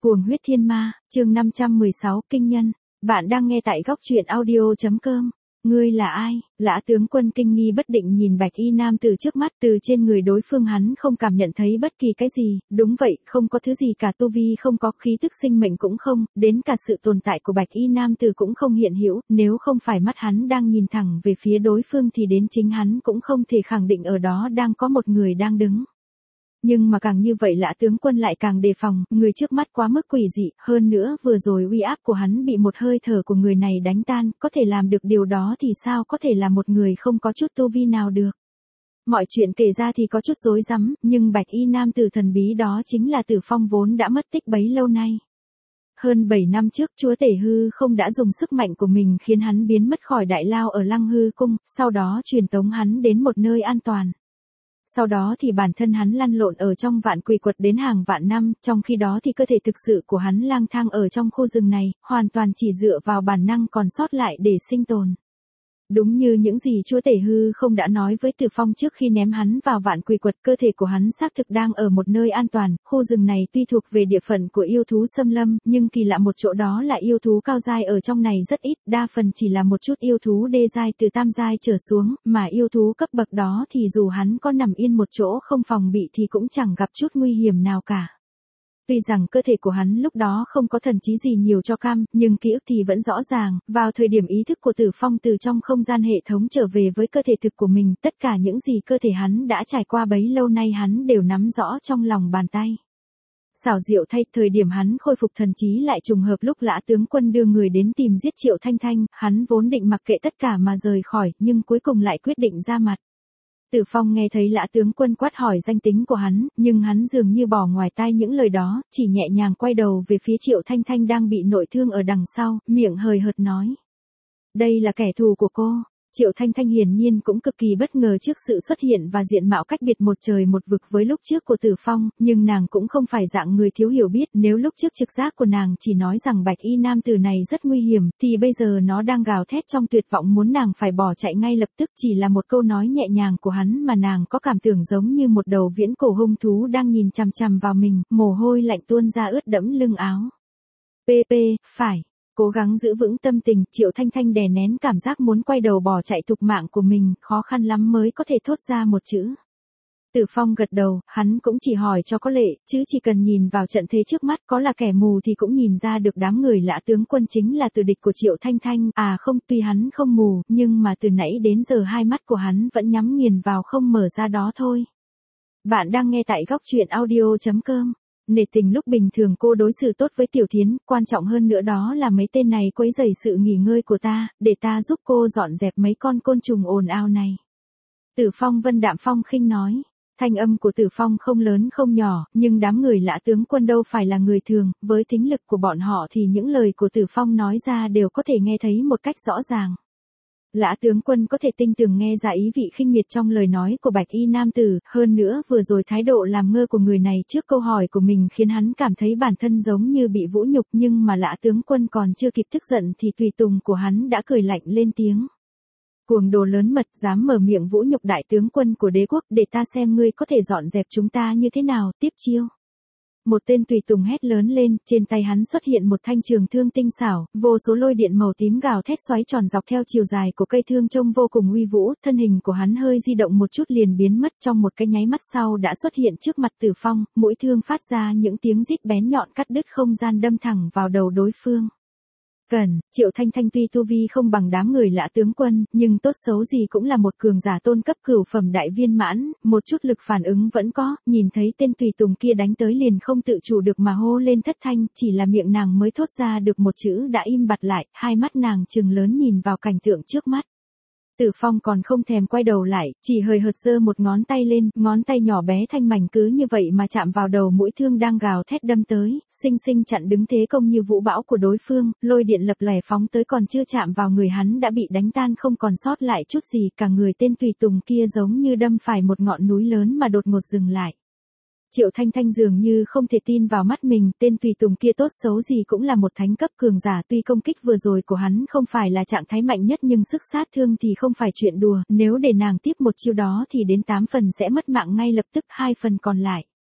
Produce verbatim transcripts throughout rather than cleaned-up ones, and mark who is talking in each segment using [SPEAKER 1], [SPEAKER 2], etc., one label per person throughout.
[SPEAKER 1] Cuồng huyết thiên ma, chương năm trăm mười sáu, kinh nhân. Bạn đang nghe tại góc truyện audio.com. Ngươi là ai? Lã tướng quân kinh nghi bất định nhìn bạch y nam từ trước mắt, từ trên người đối phương hắn không cảm nhận thấy bất kỳ cái gì, đúng vậy, không có thứ gì cả, tu vi không có, khí tức sinh mệnh cũng không, đến cả sự tồn tại của bạch y nam từ cũng không hiện hữu, nếu không phải mắt hắn đang nhìn thẳng về phía đối phương thì đến chính hắn cũng không thể khẳng định ở đó đang có một người đang đứng. Nhưng mà càng như vậy Lã tướng quân lại càng đề phòng, người trước mắt quá mức quỷ dị, hơn nữa vừa rồi uy áp của hắn bị một hơi thở của người này đánh tan, có thể làm được điều đó thì sao có thể là một người không có chút tu vi nào được. Mọi chuyện kể ra thì có chút rối rắm, nhưng bạch y nam tử thần bí đó chính là Tử Phong vốn đã mất tích bấy lâu nay. Hơn bảy năm trước chúa tể hư không đã dùng sức mạnh của mình khiến hắn biến mất khỏi đại lao ở Lăng Hư Cung, sau đó truyền tống hắn đến một nơi an toàn. Sau đó thì bản thân hắn lăn lộn ở trong vạn quỷ quật đến hàng vạn năm, trong khi đó thì cơ thể thực sự của hắn lang thang ở trong khu rừng này, hoàn toàn chỉ dựa vào bản năng còn sót lại để sinh tồn. Đúng như những gì chúa tể hư không đã nói với Tử Phong trước khi ném hắn vào vạn quỷ quật, cơ thể của hắn xác thực đang ở một nơi an toàn, khu rừng này tuy thuộc về địa phận của yêu thú xâm lâm, nhưng kỳ lạ một chỗ đó là yêu thú cao giai ở trong này rất ít, đa phần chỉ là một chút yêu thú đê giai từ tam giai trở xuống, mà yêu thú cấp bậc đó thì dù hắn có nằm yên một chỗ không phòng bị thì cũng chẳng gặp chút nguy hiểm nào cả. Tuy rằng cơ thể của hắn lúc đó không có thần trí gì nhiều cho cam, nhưng ký ức thì vẫn rõ ràng, vào thời điểm ý thức của Tử Phong từ trong không gian hệ thống trở về với cơ thể thực của mình, tất cả những gì cơ thể hắn đã trải qua bấy lâu nay hắn đều nắm rõ trong lòng bàn tay. Xảo diệu thay, thời điểm hắn khôi phục thần trí lại trùng hợp lúc Lã tướng quân đưa người đến tìm giết Triệu Thanh Thanh, hắn vốn định mặc kệ tất cả mà rời khỏi, nhưng cuối cùng lại quyết định ra mặt. Tử Phong nghe thấy Lã tướng quân quát hỏi danh tính của hắn, nhưng hắn dường như bỏ ngoài tai những lời đó, chỉ nhẹ nhàng quay đầu về phía Triệu Thanh Thanh đang bị nội thương ở đằng sau, miệng hời hợt nói. Đây là kẻ thù của cô. Triệu Thanh Thanh hiển nhiên cũng cực kỳ bất ngờ trước sự xuất hiện và diện mạo cách biệt một trời một vực với lúc trước của Tử Phong, nhưng nàng cũng không phải dạng người thiếu hiểu biết, nếu lúc trước trực giác của nàng chỉ nói rằng bạch y nam tử này rất nguy hiểm, thì bây giờ nó đang gào thét trong tuyệt vọng muốn nàng phải bỏ chạy ngay lập tức, chỉ là một câu nói nhẹ nhàng của hắn mà nàng có cảm tưởng giống như một đầu viễn cổ hung thú đang nhìn chằm chằm vào mình, mồ hôi lạnh tuôn ra ướt đẫm lưng áo. pê pê, phải. Cố gắng giữ vững tâm tình, Triệu Thanh Thanh đè nén cảm giác muốn quay đầu bỏ chạy thục mạng của mình, khó khăn lắm mới có thể thốt ra một chữ. Tử Phong gật đầu, hắn cũng chỉ hỏi cho có lệ, chứ chỉ cần nhìn vào trận thế trước mắt, có là kẻ mù thì cũng nhìn ra được đám người Lã tướng quân chính là tử địch của Triệu Thanh Thanh, à không, tuy hắn không mù, nhưng mà từ nãy đến giờ hai mắt của hắn vẫn nhắm nghiền vào không mở ra đó thôi. Bạn đang nghe tại góc truyện audio.com. Nể tình lúc bình thường cô đối xử tốt với Tiểu Thiến, quan trọng hơn nữa đó là mấy tên này quấy rầy sự nghỉ ngơi của ta, để ta giúp cô dọn dẹp mấy con côn trùng ồn ào này. Tử Phong vân đạm phong khinh nói. Thanh âm của Tử Phong không lớn không nhỏ, nhưng đám người Lã tướng quân đâu phải là người thường, với tính lực của bọn họ thì những lời của Tử Phong nói ra đều có thể nghe thấy một cách rõ ràng. Lã tướng quân có thể tinh tường nghe ra ý vị khinh miệt trong lời nói của bạch y nam tử, hơn nữa vừa rồi thái độ làm ngơ của người này trước câu hỏi của mình khiến hắn cảm thấy bản thân giống như bị vũ nhục, nhưng mà Lã tướng quân còn chưa kịp tức giận thì tùy tùng của hắn đã cười lạnh lên tiếng. Cuồng đồ lớn mật, dám mở miệng vũ nhục đại tướng quân của đế quốc, để ta xem ngươi có thể dọn dẹp chúng ta như thế nào, tiếp chiêu. Một tên tùy tùng hét lớn lên, trên tay hắn xuất hiện một thanh trường thương tinh xảo, vô số lôi điện màu tím gào thét xoáy tròn dọc theo chiều dài của cây thương trông vô cùng uy vũ, thân hình của hắn hơi di động một chút liền biến mất, trong một cái nháy mắt sau đã xuất hiện trước mặt Tử Phong, mũi thương phát ra những tiếng rít bén nhọn cắt đứt không gian đâm thẳng vào đầu đối phương. Cần, Triệu Thanh Thanh tuy tu vi không bằng đám người Lã tướng quân, nhưng tốt xấu gì cũng là một cường giả tôn cấp cửu phẩm đại viên mãn, một chút lực phản ứng vẫn có, nhìn thấy tên tùy tùng kia đánh tới liền không tự chủ được mà hô lên thất thanh, chỉ là miệng nàng mới thốt ra được một chữ đã im bặt lại, hai mắt nàng trừng lớn nhìn vào cảnh tượng trước mắt. Tử Phong còn không thèm quay đầu lại, chỉ hời hợt giơ một ngón tay lên, ngón tay nhỏ bé thanh mảnh cứ như vậy mà chạm vào đầu mũi thương đang gào thét đâm tới, xinh xinh chặn đứng thế công như vũ bão của đối phương, lôi điện lập lòe phóng tới còn chưa chạm vào người hắn đã bị đánh tan không còn sót lại chút gì, cả người tên tùy tùng kia giống như đâm phải một ngọn núi lớn mà đột ngột dừng lại. Triệu Thanh Thanh dường như không thể tin vào mắt mình, tên tùy tùng kia tốt xấu gì cũng là một thánh cấp cường giả, tuy công kích vừa rồi của hắn không phải là trạng thái mạnh nhất nhưng sức sát thương thì không phải chuyện đùa, nếu để nàng tiếp một chiêu đó thì đến tám phần sẽ mất mạng ngay lập tức, hai phần còn lại.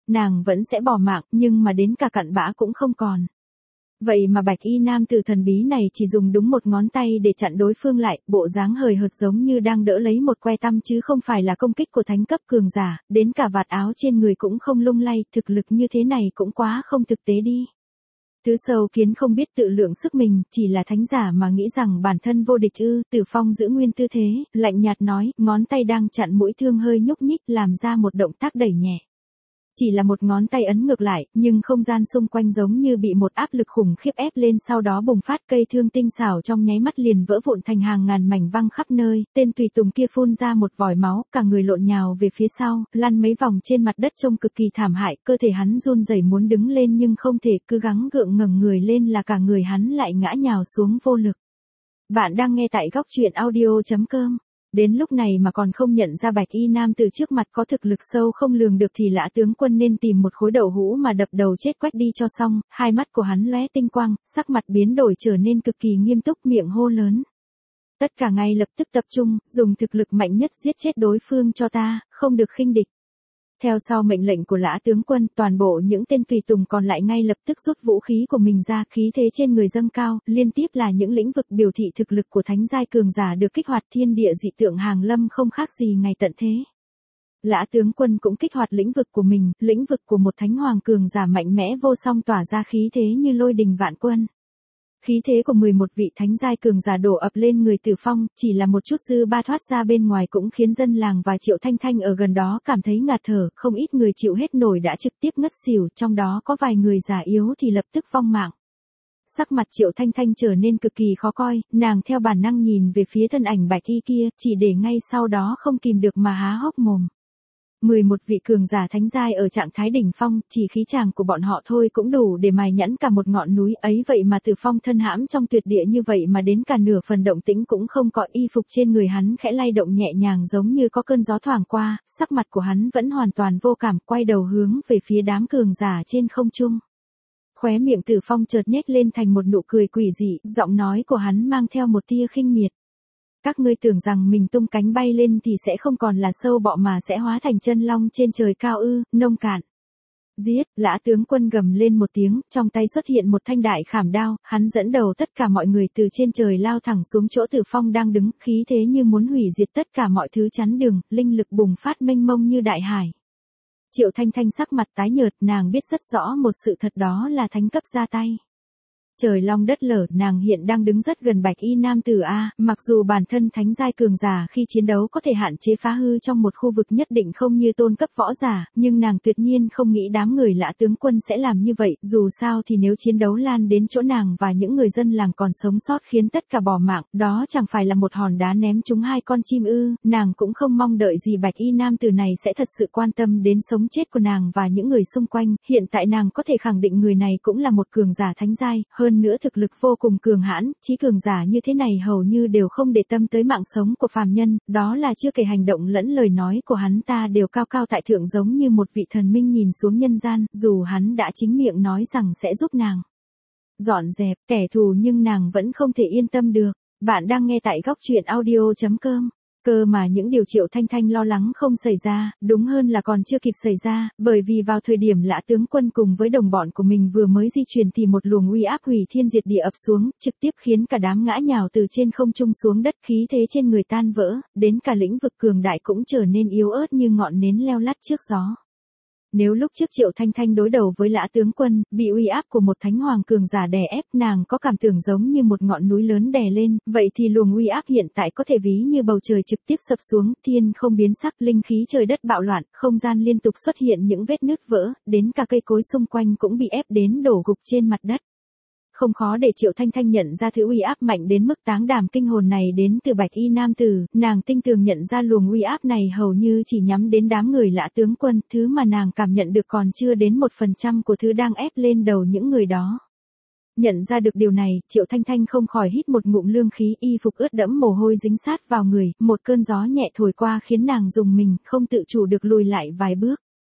[SPEAKER 1] nàng vẫn sẽ bỏ mạng, nhưng mà đến cả cặn bã cũng không còn. Vậy mà bạch y nam tử thần bí này chỉ dùng đúng một ngón tay để chặn đối phương lại, bộ dáng hời hợt giống như đang đỡ lấy một que tăm chứ không phải là công kích của thánh cấp cường giả, đến cả vạt áo trên người cũng không lung lay, thực lực như thế này cũng quá không thực tế đi. Tứ sâu kiến không biết tự lượng sức mình, chỉ là thánh giả mà nghĩ rằng bản thân vô địch ư, Tử Phong giữ nguyên tư thế, lạnh nhạt nói, ngón tay đang chặn mũi thương hơi nhúc nhích làm ra một động tác đẩy nhẹ. Chỉ là một ngón tay ấn ngược lại, nhưng không gian xung quanh giống như bị một áp lực khủng khiếp ép lên sau đó bùng phát, cây thương tinh xảo trong nháy mắt liền vỡ vụn thành hàng ngàn mảnh văng khắp nơi, tên tùy tùng kia phun ra một vòi máu, cả người lộn nhào về phía sau, lăn mấy vòng trên mặt đất trông cực kỳ thảm hại, cơ thể hắn run rẩy muốn đứng lên nhưng không thể, cứ gắng gượng ngẩng người lên là cả người hắn lại ngã nhào xuống vô lực. Bạn đang nghe tại góc truyện audio chấm com. Đến lúc này mà còn không nhận ra bạch y nam từ trước mặt có thực lực sâu không lường được thì Lã tướng quân nên tìm một khối đậu hũ mà đập đầu chết quách đi cho xong, hai mắt của hắn lóe tinh quang, sắc mặt biến đổi trở nên cực kỳ nghiêm túc, miệng hô lớn. Tất cả ngay lập tức tập trung, dùng thực lực mạnh nhất giết chết đối phương cho ta, không được khinh địch. Theo sau mệnh lệnh của Lã tướng quân, toàn bộ những tên tùy tùng còn lại ngay lập tức rút vũ khí của mình ra, khí thế trên người dâng cao, liên tiếp là những lĩnh vực biểu thị thực lực của thánh giai cường giả được kích hoạt, thiên địa dị tượng hàng lâm không khác gì ngày tận thế. Lã tướng quân cũng kích hoạt lĩnh vực của mình, lĩnh vực của một thánh hoàng cường giả mạnh mẽ vô song tỏa ra khí thế như lôi đình vạn quân. Khí thế của mười một vị thánh giai cường giả đổ ập lên người Tử Phong, chỉ là một chút dư ba thoát ra bên ngoài cũng khiến dân làng và Triệu Thanh Thanh ở gần đó cảm thấy ngạt thở, không ít người chịu hết nổi đã trực tiếp ngất xỉu, trong đó có vài người già yếu thì lập tức vong mạng. Sắc mặt Triệu Thanh Thanh trở nên cực kỳ khó coi, nàng theo bản năng nhìn về phía thân ảnh bạch y kia, chỉ để ngay sau đó không kìm được mà há hốc mồm. mười một vị cường giả thánh giai ở trạng thái đỉnh phong, chỉ khí chàng của bọn họ thôi cũng đủ để mài nhẵn cả một ngọn núi ấy, vậy mà Tử Phong thân hãm trong tuyệt địa như vậy mà đến cả nửa phần động tĩnh cũng không có, y phục trên người hắn khẽ lay động nhẹ nhàng giống như có cơn gió thoảng qua, sắc mặt của hắn vẫn hoàn toàn vô cảm, quay đầu hướng về phía đám cường giả trên không trung. Khóe miệng Tử Phong chợt nhếch lên thành một nụ cười quỷ dị, giọng nói của hắn mang theo một tia khinh miệt. Các ngươi tưởng rằng mình tung cánh bay lên thì sẽ không còn là sâu bọ mà sẽ hóa thành chân long trên trời cao ư, nông cạn. Giết, Lã tướng quân gầm lên một tiếng, trong tay xuất hiện một thanh đại khảm đao, hắn dẫn đầu tất cả mọi người từ trên trời lao thẳng xuống chỗ Tử Phong đang đứng, khí thế như muốn hủy diệt tất cả mọi thứ chắn đường, linh lực bùng phát mênh mông như đại hải. Triệu Thanh Thanh sắc mặt tái nhợt, nàng biết rất rõ một sự thật, đó là thánh cấp ra tay. Trời long đất lở, nàng hiện đang đứng rất gần bạch y nam tử A, mặc dù bản thân thánh giai cường giả khi chiến đấu có thể hạn chế phá hư trong một khu vực nhất định không như tôn cấp võ giả, nhưng nàng tuyệt nhiên không nghĩ đám người Lã tướng quân sẽ làm như vậy, dù sao thì nếu chiến đấu lan đến chỗ nàng và những người dân làng còn sống sót khiến tất cả bỏ mạng, đó chẳng phải là một hòn đá ném trúng hai con chim ư, nàng cũng không mong đợi gì bạch y nam tử này sẽ thật sự quan tâm đến sống chết của nàng và những người xung quanh, hiện tại nàng có thể khẳng định người này cũng là một cường giả thánh giai, hơn nữa thực lực vô cùng cường hãn, chí cường giả như thế này hầu như đều không để tâm tới mạng sống của phàm nhân, đó là chưa kể hành động lẫn lời nói của hắn ta đều cao cao tại thượng giống như một vị thần minh nhìn xuống nhân gian, dù hắn đã chính miệng nói rằng sẽ giúp nàng dọn dẹp kẻ thù nhưng nàng vẫn không thể yên tâm được. Bạn đang nghe tại góc truyện audio chấm com. Cơ mà những điều Triệu Thanh Thanh lo lắng không xảy ra, đúng hơn là còn chưa kịp xảy ra, bởi vì vào thời điểm Lã tướng quân cùng với đồng bọn của mình vừa mới di chuyển thì một luồng uy áp hủy thiên diệt địa ập xuống, trực tiếp khiến cả đám ngã nhào từ trên không trung xuống đất, khí thế trên người tan vỡ, đến cả lĩnh vực cường đại cũng trở nên yếu ớt như ngọn nến leo lắt trước gió. Nếu lúc trước Triệu Thanh Thanh đối đầu với Lã tướng quân, bị uy áp của một thánh hoàng cường giả đè ép, nàng có cảm tưởng giống như một ngọn núi lớn đè lên, vậy thì luồng uy áp hiện tại có thể ví như bầu trời trực tiếp sập xuống, thiên không biến sắc, linh khí trời đất bạo loạn, không gian liên tục xuất hiện những vết nứt vỡ, đến cả cây cối xung quanh cũng bị ép đến đổ gục trên mặt đất. Không khó để Triệu Thanh Thanh nhận ra thứ uy áp mạnh đến mức táng đảm kinh hồn này đến từ bạch y nam tử, nàng tinh tường nhận ra luồng uy áp này hầu như chỉ nhắm đến đám người Lã tướng quân, thứ mà nàng cảm nhận được còn chưa đến một phần trăm của thứ đang ép lên đầu những người đó. Nhận ra được điều này, Triệu Thanh Thanh không khỏi hít một ngụm lương khí, y phục ướt đẫm mồ hôi dính sát vào người, một cơn gió nhẹ thổi qua khiến nàng rùng mình, không tự chủ được lùi lại vài bước.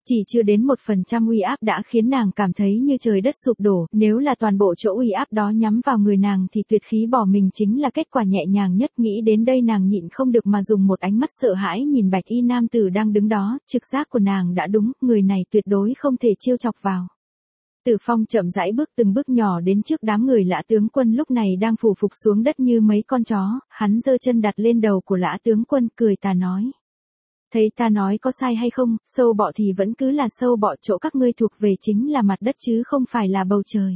[SPEAKER 1] Chỉ chưa đến một phần trăm uy áp đã khiến nàng cảm thấy như trời đất sụp đổ, nếu là toàn bộ chỗ uy áp đó nhắm vào người nàng thì tuyệt khí bỏ mình chính là kết quả nhẹ nhàng nhất. Nghĩ đến đây nàng nhịn không được mà dùng một ánh mắt sợ hãi nhìn bạch y nam tử đang đứng đó, trực giác của nàng đã đúng, người này tuyệt đối không thể trêu chọc vào. Tử Phong chậm rãi bước từng bước nhỏ đến trước đám người Lã tướng quân lúc này đang phủ phục xuống đất như mấy con chó, hắn giơ chân đặt lên đầu của Lã tướng quân cười tà nói. Thấy ta nói có sai hay không, sâu bọ thì vẫn cứ là sâu bọ, chỗ các ngươi thuộc về chính là mặt đất chứ không phải là bầu trời.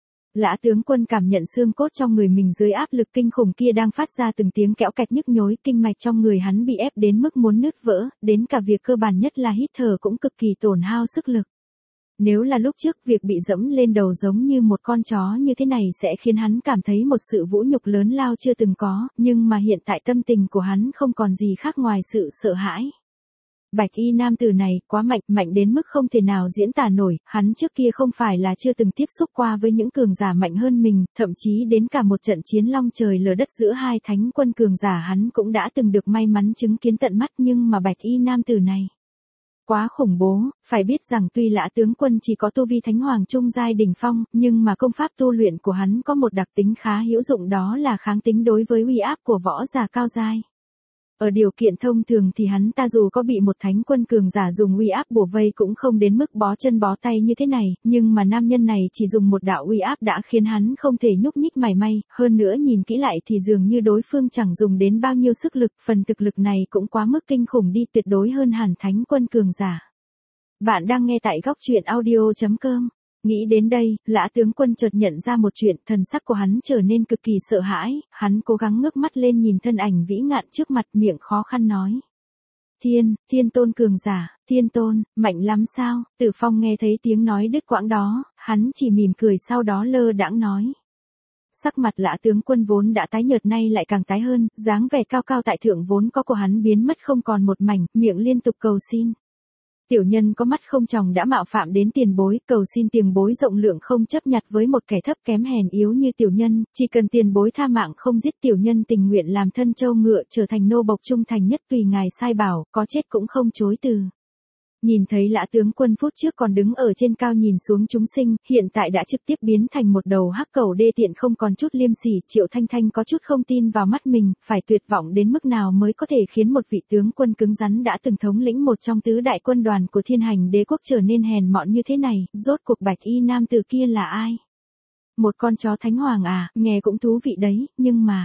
[SPEAKER 1] Lã tướng quân cảm nhận xương cốt trong người mình dưới áp lực kinh khủng kia đang phát ra từng tiếng kẽo kẹt nhức nhối, kinh mạch trong người hắn bị ép đến mức muốn nứt vỡ, đến cả việc cơ bản nhất là hít thở cũng cực kỳ tổn hao sức lực. Nếu là lúc trước việc bị dẫm lên đầu giống như một con chó như thế này sẽ khiến hắn cảm thấy một sự vũ nhục lớn lao chưa từng có, nhưng mà hiện tại tâm tình của hắn không còn gì khác ngoài sự sợ hãi. Bạch y nam tử này quá mạnh, mạnh đến mức không thể nào diễn tả nổi, hắn trước kia không phải là chưa từng tiếp xúc qua với những cường giả mạnh hơn mình, thậm chí đến cả một trận chiến long trời lở đất giữa hai thánh quân cường giả hắn cũng đã từng được may mắn chứng kiến tận mắt, nhưng mà bạch y nam tử này quá khủng bố. Phải biết rằng tuy Lã tướng quân chỉ có tu vi thánh hoàng trung giai đỉnh phong, nhưng mà công pháp tu luyện của hắn có một đặc tính khá hữu dụng, đó là kháng tính đối với uy áp của võ giả cao giai. Ở điều kiện thông thường thì hắn ta dù có bị một thánh quân cường giả dùng uy áp bủa vây cũng không đến mức bó chân bó tay như thế này, nhưng mà nam nhân này chỉ dùng một đạo uy áp đã khiến hắn không thể nhúc nhích mảy may, hơn nữa nhìn kỹ lại thì dường như đối phương chẳng dùng đến bao nhiêu sức lực, phần thực lực này cũng quá mức kinh khủng đi, tuyệt đối hơn hẳn thánh quân cường giả. Bạn đang nghe tại góc truyện audio chấm com. Nghĩ đến đây, Lã tướng quân chợt nhận ra một chuyện, thần sắc của hắn trở nên cực kỳ sợ hãi, hắn cố gắng ngước mắt lên nhìn thân ảnh vĩ ngạn trước mặt, miệng khó khăn nói. Thiên, thiên tôn cường giả, thiên tôn, mạnh lắm sao? Tử Phong nghe thấy tiếng nói đứt quãng đó, hắn chỉ mỉm cười sau đó lơ đãng nói. Sắc mặt Lã tướng quân vốn đã tái nhợt nay lại càng tái hơn, dáng vẻ cao cao tại thượng vốn có của hắn biến mất không còn một mảnh, miệng liên tục cầu xin. Tiểu nhân có mắt không tròng đã mạo phạm đến tiền bối, cầu xin tiền bối rộng lượng không chấp nhặt với một kẻ thấp kém hèn yếu như tiểu nhân, chỉ cần tiền bối tha mạng không giết, tiểu nhân tình nguyện làm thân trâu ngựa trở thành nô bộc trung thành nhất tùy ngài sai bảo, có chết cũng không chối từ. Nhìn thấy Lã tướng quân phút trước còn đứng ở trên cao nhìn xuống chúng sinh, hiện tại đã trực tiếp biến thành một đầu hắc cẩu đê tiện không còn chút liêm sỉ, Triệu Thanh Thanh có chút không tin vào mắt mình, phải tuyệt vọng đến mức nào mới có thể khiến một vị tướng quân cứng rắn đã từng thống lĩnh một trong tứ đại quân đoàn của Thiên Hành Đế quốc trở nên hèn mọn như thế này, rốt cuộc bạch y nam tử kia là ai? Một con chó thánh hoàng à, nghe cũng thú vị đấy, nhưng mà...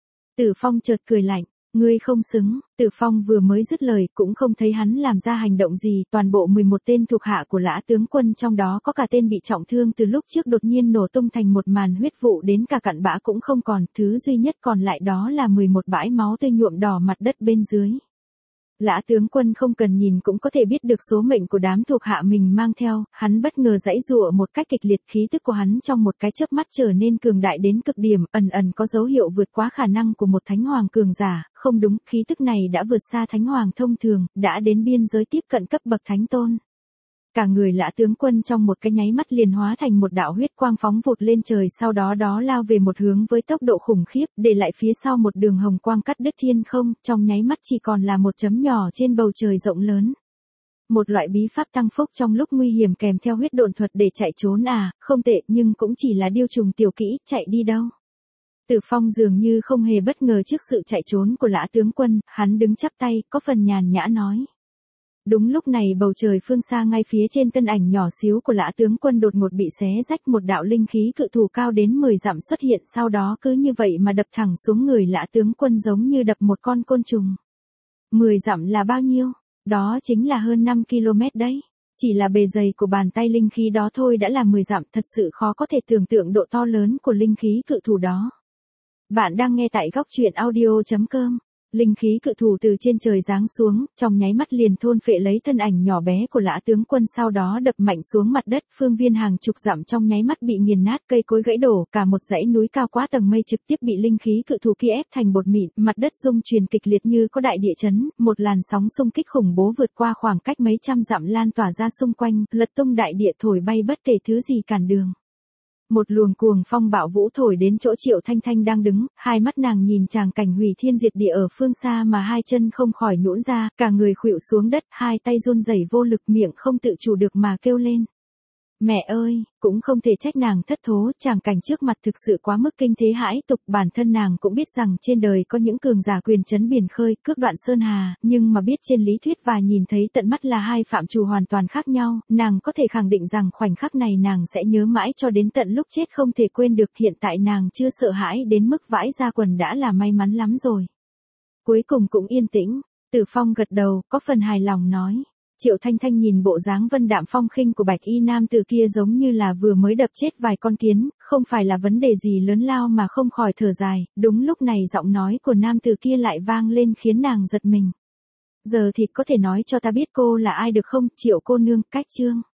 [SPEAKER 1] Tử Phong chợt cười lạnh. Ngươi không xứng. Tử Phong vừa mới dứt lời cũng không thấy hắn làm ra hành động gì, toàn bộ mười một tên thuộc hạ của Lã tướng quân trong đó có cả tên bị trọng thương từ lúc trước đột nhiên nổ tung thành một màn huyết vụ đến cả cặn bã cũng không còn, thứ duy nhất còn lại đó là mười một bãi máu tươi nhuộm đỏ mặt đất bên dưới. Lã tướng quân không cần nhìn cũng có thể biết được số mệnh của đám thuộc hạ mình mang theo, hắn bất ngờ giãy giụa một cách kịch liệt, khí tức của hắn trong một cái chớp mắt trở nên cường đại đến cực điểm, ẩn ẩn có dấu hiệu vượt quá khả năng của một thánh hoàng cường giả, không đúng, khí tức này đã vượt xa thánh hoàng thông thường, đã đến biên giới tiếp cận cấp bậc thánh tôn. Cả người Lã tướng quân trong một cái nháy mắt liền hóa thành một đạo huyết quang phóng vụt lên trời, sau đó đó lao về một hướng với tốc độ khủng khiếp, để lại phía sau một đường hồng quang cắt đứt thiên không, trong nháy mắt chỉ còn là một chấm nhỏ trên bầu trời rộng lớn. Một loại bí pháp tăng phúc trong lúc nguy hiểm kèm theo huyết độn thuật để chạy trốn à, không tệ, nhưng cũng chỉ là điêu trùng tiểu kỹ, chạy đi đâu. Tử Phong dường như không hề bất ngờ trước sự chạy trốn của Lã tướng quân, hắn đứng chắp tay, có phần nhàn nhã nói. Đúng lúc này bầu trời phương xa ngay phía trên thân ảnh nhỏ xíu của Lã tướng quân đột ngột bị xé rách, một đạo linh khí cự thủ cao đến mười dặm xuất hiện, sau đó cứ như vậy mà đập thẳng xuống người Lã tướng quân giống như đập một con côn trùng. mười dặm là bao nhiêu? Đó chính là hơn năm ki lô mét đấy. Chỉ là bề dày của bàn tay linh khí đó thôi đã là mười dặm, thật sự khó có thể tưởng tượng độ to lớn của linh khí cự thủ đó. Bạn đang nghe tại góc truyện audio chấm com. Linh khí cự thủ từ trên trời giáng xuống, trong nháy mắt liền thôn phệ lấy thân ảnh nhỏ bé của Lã tướng quân, sau đó đập mạnh xuống mặt đất, phương viên hàng chục dặm trong nháy mắt bị nghiền nát, cây cối gãy đổ, cả một dãy núi cao quá tầng mây trực tiếp bị linh khí cự thủ kia ép thành bột mịn, mặt đất rung chuyển kịch liệt như có đại địa chấn, một làn sóng xung kích khủng bố vượt qua khoảng cách mấy trăm dặm lan tỏa ra xung quanh, lật tung đại địa, thổi bay bất kể thứ gì cản đường. Một luồng cuồng phong bạo vũ thổi đến chỗ Triệu Thanh Thanh đang đứng, hai mắt nàng nhìn tràng cảnh hủy thiên diệt địa ở phương xa mà hai chân không khỏi nhũn ra, cả người khuỵu xuống đất, hai tay run rẩy vô lực, miệng không tự chủ được mà kêu lên. Mẹ ơi, cũng không thể trách nàng thất thố, tràng cảnh trước mặt thực sự quá mức kinh thế hãi tục, bản thân nàng cũng biết rằng trên đời có những cường giả quyền chấn biển khơi, cước đoạn sơn hà, nhưng mà biết trên lý thuyết và nhìn thấy tận mắt là hai phạm trù hoàn toàn khác nhau, nàng có thể khẳng định rằng khoảnh khắc này nàng sẽ nhớ mãi cho đến tận lúc chết không thể quên được, hiện tại nàng chưa sợ hãi đến mức vãi ra quần đã là may mắn lắm rồi. Cuối cùng cũng yên tĩnh, Tử Phong gật đầu, có phần hài lòng nói. Triệu Thanh Thanh nhìn bộ dáng vân đạm phong khinh của bạch y nam tử kia giống như là vừa mới đập chết vài con kiến, không phải là vấn đề gì lớn lao mà không khỏi thở dài, đúng lúc này giọng nói của nam tử kia lại vang lên khiến nàng giật mình. Giờ thì có thể nói cho ta biết cô là ai được không, Triệu cô nương, cách chương.